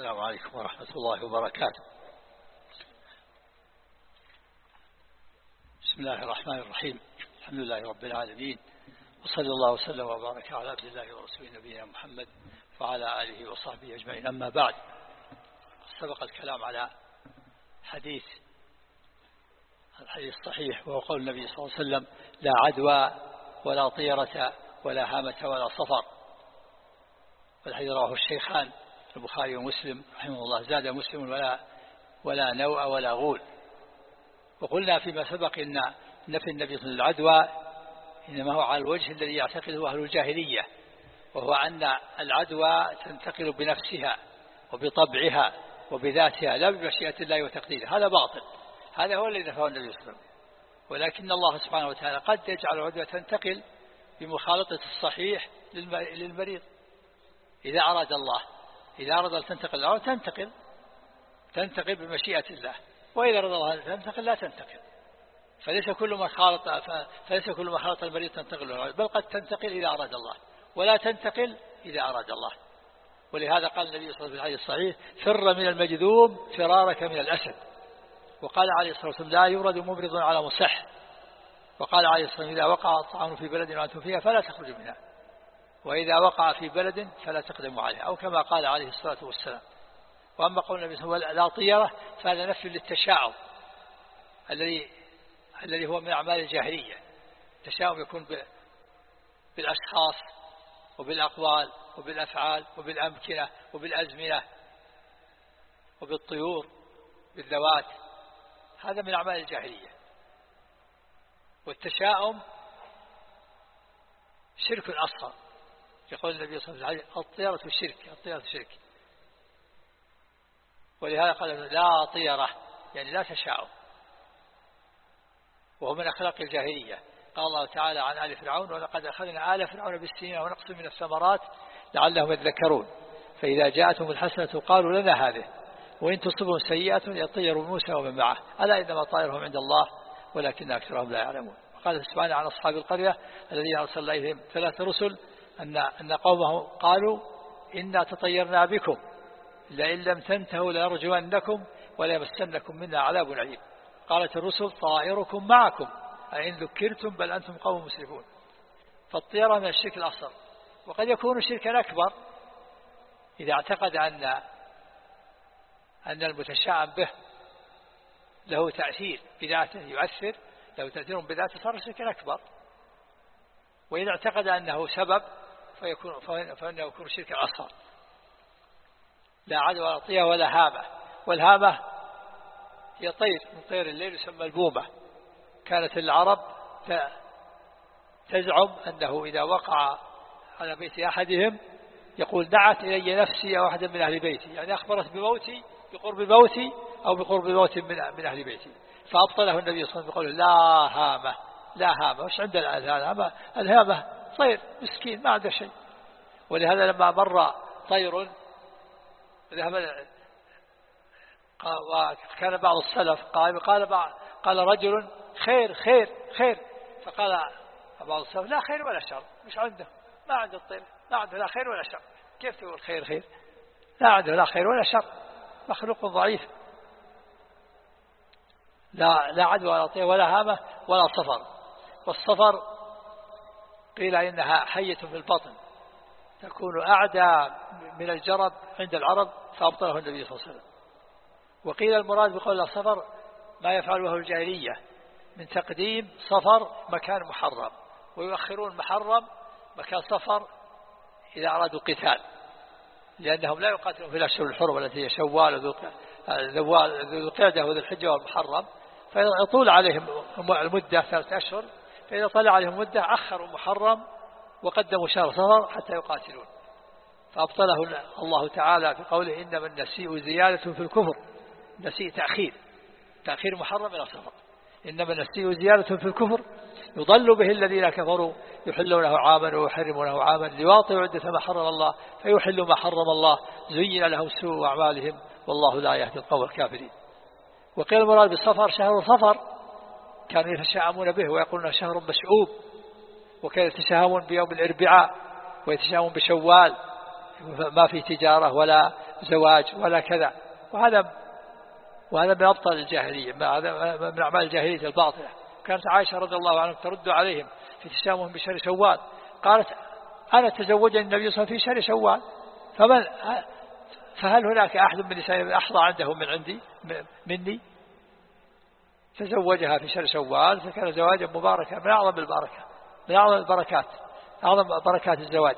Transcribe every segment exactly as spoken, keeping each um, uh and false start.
السلام عليكم ورحمة الله وبركاته. بسم الله الرحمن الرحيم. الحمد لله رب العالمين، وصلى الله وسلم وبارك على عبد الله ورسوله نبينا محمد وعلى آله وصحبه أجمعين. أما بعد، سبق الكلام على حديث الحديث الصحيح، وهو قول النبي صلى الله عليه وسلم: لا عدوى ولا طيرة ولا هامة ولا صفر. والحديث رواه الشيخان البخاري ومسلم رحمه الله. زاد مسلم: ولا ولا نوء ولا غول. وقلنا فيما سبق إن نفي النبي صلى الله عليه وسلم العدوى إنما هو على الوجه الذي يعتقده أهل الجاهلية، وهو أن العدوى تنتقل بنفسها وبطبعها وبذاتها لا بمشيئة الله وتقديره. هذا باطل، هذا هو الذي نفاه النبي صلى الله عليه وسلم. ولكن الله سبحانه وتعالى قد يجعل العدوى تنتقل بمخالطة الصحيح للمريض إذا أراد الله. إذا أراد أن تنتقل العدوى تنتقل تنتقل بمشيئة الله، وإذا أراد الله أن تنتقل لا تنتقل. فليس كل ما خالط فليس كل ما خالط المريض تنتقل العدوى، بل قد تنتقل إذا أراد الله، ولا تنتقل إذا أراد الله. ولهذا قال النبي صلى الله عليه وسلم في الحديث الصحيح: فر من المجذوم فرارك من الأسد. وقال عليه الصلاة والسلام: لا يورد مبرض على مصح. وقال عليه الصلاة والسلام: إذا وقع الطعام في بلد وأنتم فيها فلا تخرجوا منها، وإذا وقع في بلد فلا تقدموا عليها، أو كما قال عليه الصلاة والسلام. وأما قول النبي صلى الله عليه وسلم: لا طيرة، فهذا نفي للتشاؤم الذي الذي هو من أعمال الجاهلية. التشاؤم يكون بالأشخاص وبالأقوال وبالأفعال وبالأمكنة وبالأزمنة وبالطيور بالذوات، هذا من أعمال الجاهلية. والتشاؤم شرك أصغر. يقول النبي صلى الله عليه وسلم: الطيرة شرك، الطيرة شرك. ولهذا قال: لا طيرة، يعني لا تشاؤم، وهو من أخلاق الجاهلية. قال الله تعالى عن آل فرعون: ولقد أخذنا آل فرعون بالسنين ونقص من الثمرات لعلهم يذكرون، فإذا جاءتهم الحسنة قالوا لنا هذه، وإن تصبهم سيئة يطيروا موسى ومن معه، ألا إنما طائرهم عند الله ولكن أكثرهم لا يعلمون. وقال سبحانه عن أصحاب القرية الذين أرسل إليهم ثلاث رسل أن أن قومه قالوا: إنا تطيرنا بكم لئن لم تنتهوا لنرجمنكم وليمسنكم منا عذاب أليم. قالت الرسل: طائركم معكم أئن ذكرتم بل أنتم قوم مسرفون. فالطيرة من الشرك الأصغر، وقد يكون شركا أكبر إذا اعتقد أن أن المتشاءم به له تأثير بذاته، يؤثر له تأثير بذاته، صار شركا أكبر. وإذا اعتقد أنه سبب فيكون فإنه يكون شركا أصغر. لا عدوى ولا طيرة ولا هامة. والهامة هي طير من طير الليل يسمى البومة. كانت العرب تزعم أنه إذا وقع على بيت أحدهم يقول: دعت إلي نفسي أو أحد من أهل بيتي، يعني أخبرت بموتي بقرب موتي أو بقرب موت من أهل بيتي. فأبطله النبي صلى الله عليه وسلم بقوله: لا هامة، لا هامة. وش عندنا الهامة؟ الهامة طير مسكين ما عنده شيء. ولهذا لما مر طير ذهب، وكان بعض السلف قال قال قال رجل: خير خير خير. فقال بعض السلف: لا خير ولا شر، مش عنده، ما عنده الطير، ما عنده لا خير ولا شر، كيف تقول خير خير؟ لا عنده لا خير ولا شر، مخلوق ضعيف. لا لا عدوى ولا طير ولا هامة ولا صفر. والصفر قيل إنها حية في البطن تكون أعدى من الجرب عند العرب، فأبطله النبي صلى الله عليه وسلم. وقيل المراد بقول الصفر ما يفعله الجاهلية من تقديم صفر مكان محرم، ويؤخرون محرم مكان صفر إذا أرادوا قتال، لأنهم لا يقاتلون في الأشهر الحرم التي هي شوال وذو القعدة وذو الحجة والمحرم، فيطول عليهم المدة ثلاثة أشهر، فإذا طلع عليهم مدة أخروا محرم وقدموا شهر صفر حتى يقاتلون. فأبطله الله تعالى في قوله: إنما النسيء زيادة في الكفر. نسيء تأخير، تأخير محرم إلى صفر. إنما النسيء زيادة في الكفر يضل به الذين كفروا يحلونه عاما ويحرمونه عاما ليواطئوا عدة ما حرم الله فيحلوا ما حرم الله زين لهم سوء أعمالهم والله لا يهدي القوم الكافرين. وقيل المراد بالصفر شهر صفر كانوا يتشاءمون به ويقولون شهر مشعوب، وكانوا يتشاءمون بيوم الأربعاء ويتشاءمون بشوال ما في تجارة ولا زواج ولا كذا. وهذا وهذا من أبطال الجاهلية، هذا من أعمال الجاهلية الباطلة. كانت عائشة رضي الله عنها ترد عليهم في تشامهم بشهر شوال، قالت أنا تزوجني النبي صلى الله عليه وسلم في شهر شوال، فمن فهل هناك أحد من نسائه أحظى عنده من عندي مني؟ تزوجها في شهر شوال، فكان زواجا مباركا من أعظم البركة، من أعظم البركات، أعظم بركات الزواج.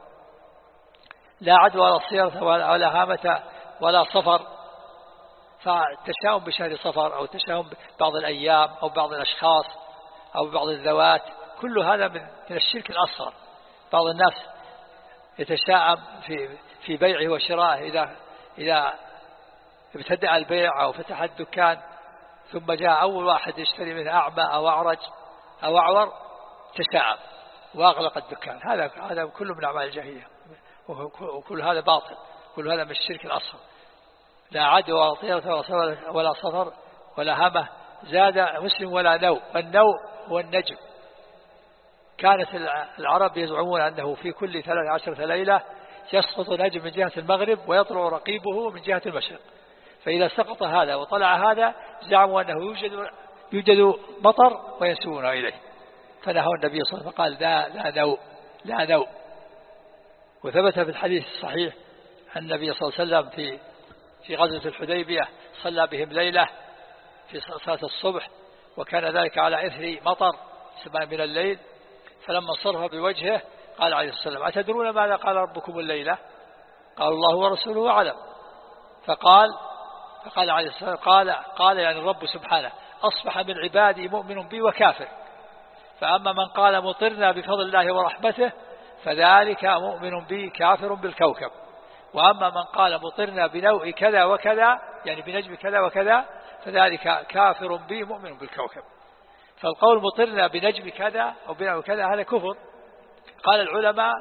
لا عدوى ولا صيرة ولا هامة ولا صفر. فالتشاؤم بشهر صفر أو التشاؤم بعض الأيام أو بعض الأشخاص أو بعض الذوات، كل هذا من الشرك الأصغر. بعض الناس يتشاءم في في بيعه وشرائه، إذا إذا ابتدأ البيع أو فتح الدكان ثم جاء أول واحد يشتري منه أعمى أو أعرج أو أعور تشاءم وأغلق الدكان. هذا هذا كله من أعمال الجاهلية، وكل هذا باطل، كل هذا من الشرك الأصغر. لا عدوى ولا طيرة ولا صفر ولا همة. زاد مسلم ولا نوء. النوء هو النجم. كانت العرب يزعمون أنه في كل ثلاث عشرة ليلة يسقط نجم من جهة المغرب ويطلع رقيبه من جهة المشرق، فإذا سقط هذا وطلع هذا زعموا أنه يوجد يوجد مطر وينسبون إليه، فنهوا النبي صلى الله عليه وسلم فقال لا لا نوء لا نوء. وثبت في الحديث الصحيح أن النبي صلى الله عليه وسلم في في غزوة الحديبية صلى بهم ليلة في صلاة الصبح، وكان ذلك على إثر مطر سماء من الليل، فلما صرف بوجهه قال عليه الصلاة والسلام أتدرون ماذا قال ربكم الليلة؟ قالوا الله ورسوله أعلم. فقال فقال عليه الصلاة والسلام قال, قال يعني الرب سبحانه أصبح من عبادي مؤمن بي وكافر، فأما من قال مطرنا بفضل الله ورحمته فذلك مؤمن بي كافر بالكوكب، وأما من قال مطرنا بنوء كذا وكذا يعني بنجم كذا وكذا فذلك كافر بي مؤمن بالكوكب. فالقول مطرنا بنجم كذا أو بنوء كذا هذا كفر. قال العلماء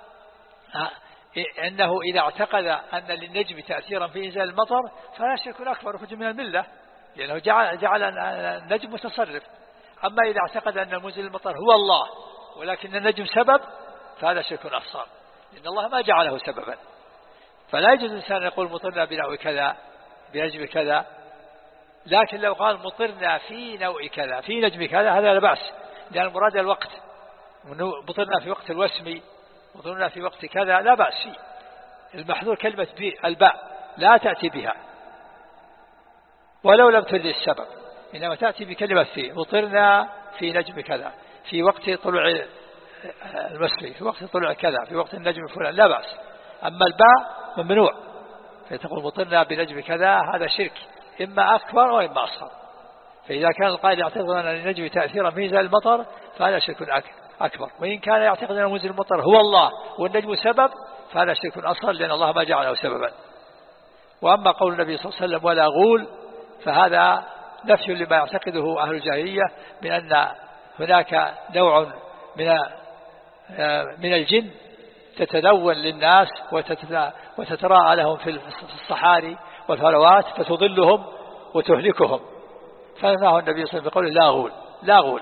إنه إذا اعتقد أن للنجم تأثيرا في إنزال المطر فلا شك أكبر وخرج من الملة، لأنه جعل, جعل النجم متصرف. أما إذا اعتقد أن منزل المطر هو الله ولكن النجم سبب فهذا شرك أصغر، لأن الله ما جعله سببا. فلا يجوز الإنسان يقول مطرنا بنوء كذا بنجم كذا، لكن لو قال مطرنا في نوء كذا في نجم كذا هذا لا بأس، لأن المراد الوقت. مطرنا في وقت الوسم، مطرنا في وقت كذا لا بأس فيه. المحذور كلمة الباء لا تأتي بها ولو لم ترد السبب، إنما تأتي بكلمة في. مطرنا في نجم كذا في وقت طلوع المسري في وقت طلوع كذا في وقت النجم فلان لا بأس. أما الباء ممنوع، فتقول مطرنا بنجم كذا هذا شرك إما أكبر وإما أصغر. فإذا كان القائل يعتقد أن النجم تأثيرا في إنزال المطر فهذا شرك أكبر، وإن كان يعتقد أن منزل المطر هو الله والنجم سبب فهذا شرك أصغر، لأن الله ما جعله سببا. وأما قول النبي صلى الله عليه وسلم ولا غول فهذا نفي لما يعتقده أهل الجاهلية من أن هناك نوع من من الجن تتلون للناس وتتراءى لهم في الصحاري والفلوات فتضلهم وتهلكهم، فنهاه النبي صلى الله عليه وسلم بقوله لا غول لا غول.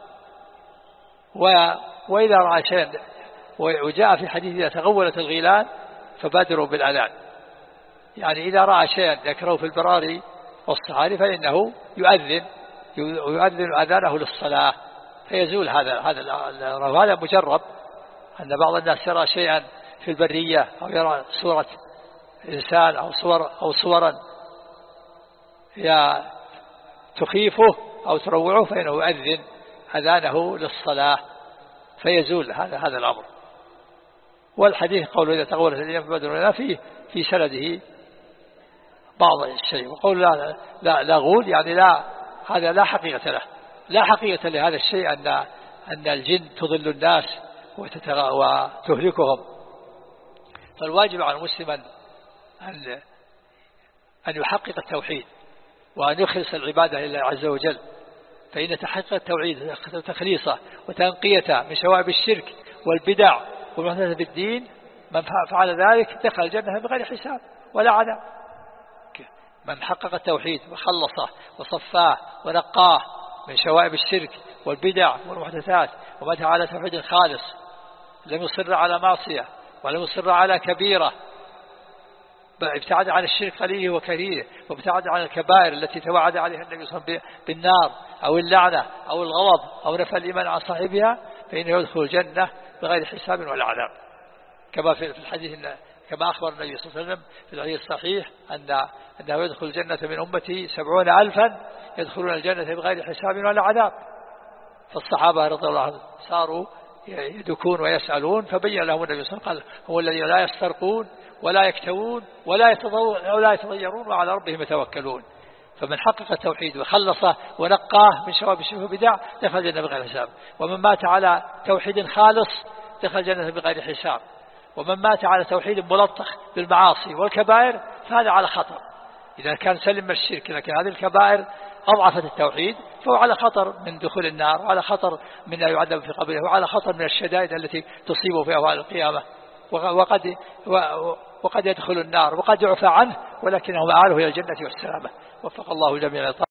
وإذا رأى شيئا، وجاء في حديث إذا تغولت الغيلان فبادروا بالأذان، يعني إذا رأى شيئا يكره في البراري والصحاري فإنه يؤذن ويؤذن أذانه للصلاة فيزول هذا هذا هذا مجرب. أن بعض الناس يرى شيئا في البرية أو يرى صورة إنسان أو صور أو صورا يا تخيفه أو تروعه فإنه يؤذن أذانه للصلاة فيزول هذا هذا الأمر. والحديث قوله إذا تغولت الأيام فبادروا فيه في سنده بعض الشيء، وقول لا لا لا غول يعني لا هذا لا حقيقة له، لا حقيقة لهذا الشيء أن أن الجن تضل الناس وتهلكهم. فالواجب على المسلم أن أن يحقق التوحيد وأن يخلص العبادة لله عز وجل، فإن تحقق التوحيد تخليصه وتنقيته من شوائب الشرك والبدع والمحدثات بالدين، من فعل ذلك دخل الجنة بغير حساب ولا عذاب. من حقق التوحيد وخلصه وصفاه ونقاه من شوائب الشرك والبدع والمحدثات ومات على توحيد خالص، لم يصر على معصية ولم يصر على كبيرة، ابتعد عن الشرك قليله وكثيره، وابتعد عن الكبائر التي توعد عليها النبي صلى الله عليه وسلم بالنار أو اللعنة أو الغضب أو نفى الإيمان عن صاحبها، فإنه يدخل الجنة بغير حساب ولا عذاب، كما في الحديث كما أخبر النبي صلى الله عليه وسلم في الحديث الصحيح أن أنه يدخل الجنة من أمته سبعون ألفا يدخلون الجنة بغير حساب ولا عذاب. فالصحابة رضي الله عنهم صاروا يدكون ويسألون، فبين لهم النبي صلى الله عليه وسلم هو الذين لا يسترقون ولا يكتوون ولا يتضيرون وعلى ربهم يتوكلون. فمن حقق التوحيد وخلصه ونقاه من شوائب الشرك والبدع دخل الجنة بغير حساب، ومن مات على توحيد خالص دخل الجنة بغير حساب، ومن مات على توحيد ملطخ بالمعاصي والكبائر فهذا على خطر. إذا كان سلم من الشرك لكن هذه الكبائر أضعفت التوحيد فهو على خطر من دخول النار، وعلى خطر من أن يعذب في قبره، وعلى خطر من الشدائد التي تصيبه في أهوال القيامة، وقد وقد يدخل النار وقد يعفى عنه ولكنه مآله إلى الجنة والسلامة. وفق الله جميعا.